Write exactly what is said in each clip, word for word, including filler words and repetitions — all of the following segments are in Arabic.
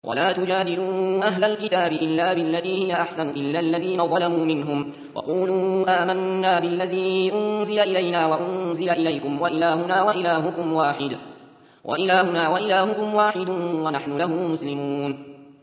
ولا تجادلوا أهل الكتاب إلا بالتي هي أحسن إلا الذين ظلموا منهم وقولوا آمنا بالذي أنزل إلينا وأنزل إليكم وإلهنا وإلهكم واحد وإلهنا وإلهكم واحد ونحن له مسلمون.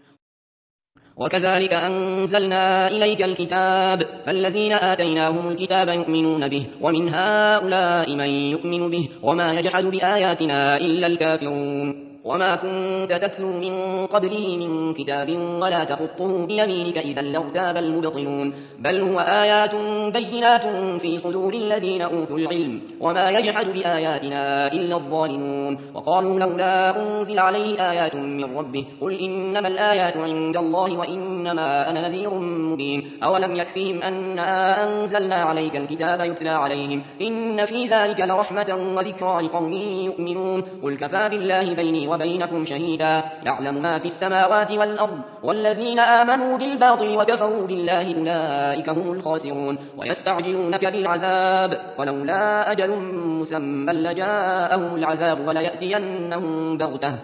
وكذلك أنزلنا إليك الكتاب فالذين آتيناهم الكتاب يؤمنون به ومن هؤلاء من يؤمن به وما يجحد بآياتنا إلا الكافرون. وما كنت تتلو من قبله من كتاب ولا تخطه بيمينك إذا لارتاب المبطلون بل هو آيات بينات في صدور الذين أوتوا العلم وما يجحد بآياتنا إلا الظالمون. وقالوا لولا أنزل عليه آيات من ربه قل إنما الآيات عند الله وإنما أنا نذير مبين أولم يكفيهم أنا أنزلنا عليك الكتاب يتلى عليهم إن في ذلك لرحمة وذكرى لقوم يؤمنون قل كفى بالله بيني وبينكم شهيدا يعلم ما في السماوات والأرض والذين آمنوا بالباطل وكفروا بالله أولئك هم الخاسرون. ويستعجلونك بالعذاب ولولا أجل مسمى لجاءهم العذاب وليأتينهم بغتة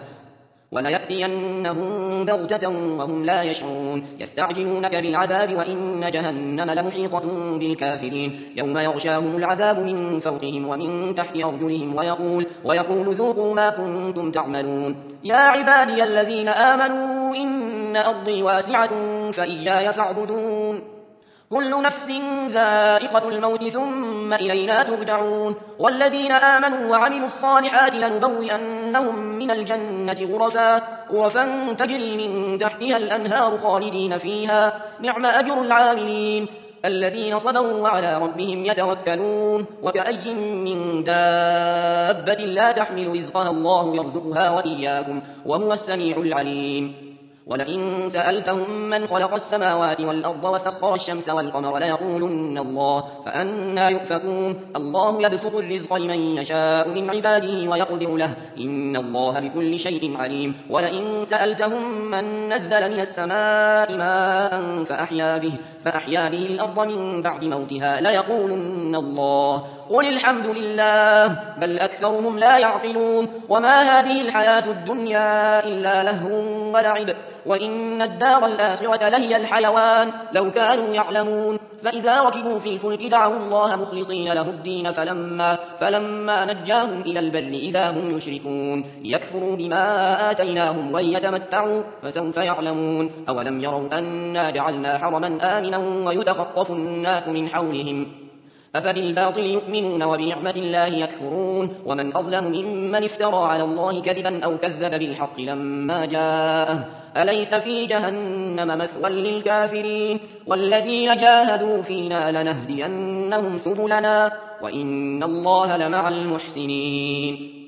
وليأتينهم بغتة وهم لا يشعرون. يستعجلونك بالعذاب وإن جهنم لمحيطة بالكافرين يوم يغشاهم العذاب من فوقهم ومن تحت أرجلهم ويقول, ويقول ذوقوا ما كنتم تعملون. يا عبادي الذين آمنوا إن أرضي واسعة فإياي فاعبدون كل نفس ذائقة الموت ثم إلينا ترجعون. والذين آمنوا وعملوا الصالحات لنبوئنهم من الجنة غرفا غرفا تجري من تحتها الأنهار خالدين فيها نعم أجر العاملين الذين صبروا وعلى ربهم يتوكلون. وكأي من دابة لا تحمل رزقها الله يرزقها وإياكم وهو السميع العليم. ولئن سألتهم من خلق السماوات والأرض وسخر الشمس والقمر ليقولن الله فأنى يؤفكون. الله يبسط الرزق لمن يشاء من عباده ويقدر له إن الله بكل شيء عليم. ولئن سألتهم من نزل من السماء ماء فأحيا به, فأحيا به الأرض من بعد موتها ليقولن الله قل الحمد لله بل أكثرهم لا يعقلون. وما هذه الحياة الدنيا إلا لهو ولعب وإن الدار الآخرة لهي الحيوان لو كانوا يعلمون. فإذا ركبوا في الفلك دعوا الله مخلصين له الدين فلما, فلما نجاهم إلى البر إذا هم يشركون يكفروا بما آتيناهم ويتمتعوا فسوف يعلمون. أولم يروا أنا جعلنا حرما آمنا ويتخطف الناس من حولهم أفبالباطل يؤمنون وبنعمة الله يكفرون. ومن أظلم ممن افترى على الله كذبا أو كذب بالحق لما جاءه أليس في جهنم مثوى للكافرين. والذين جاهدوا فينا لنهدينهم سبلنا وإن الله لمع المحسنين.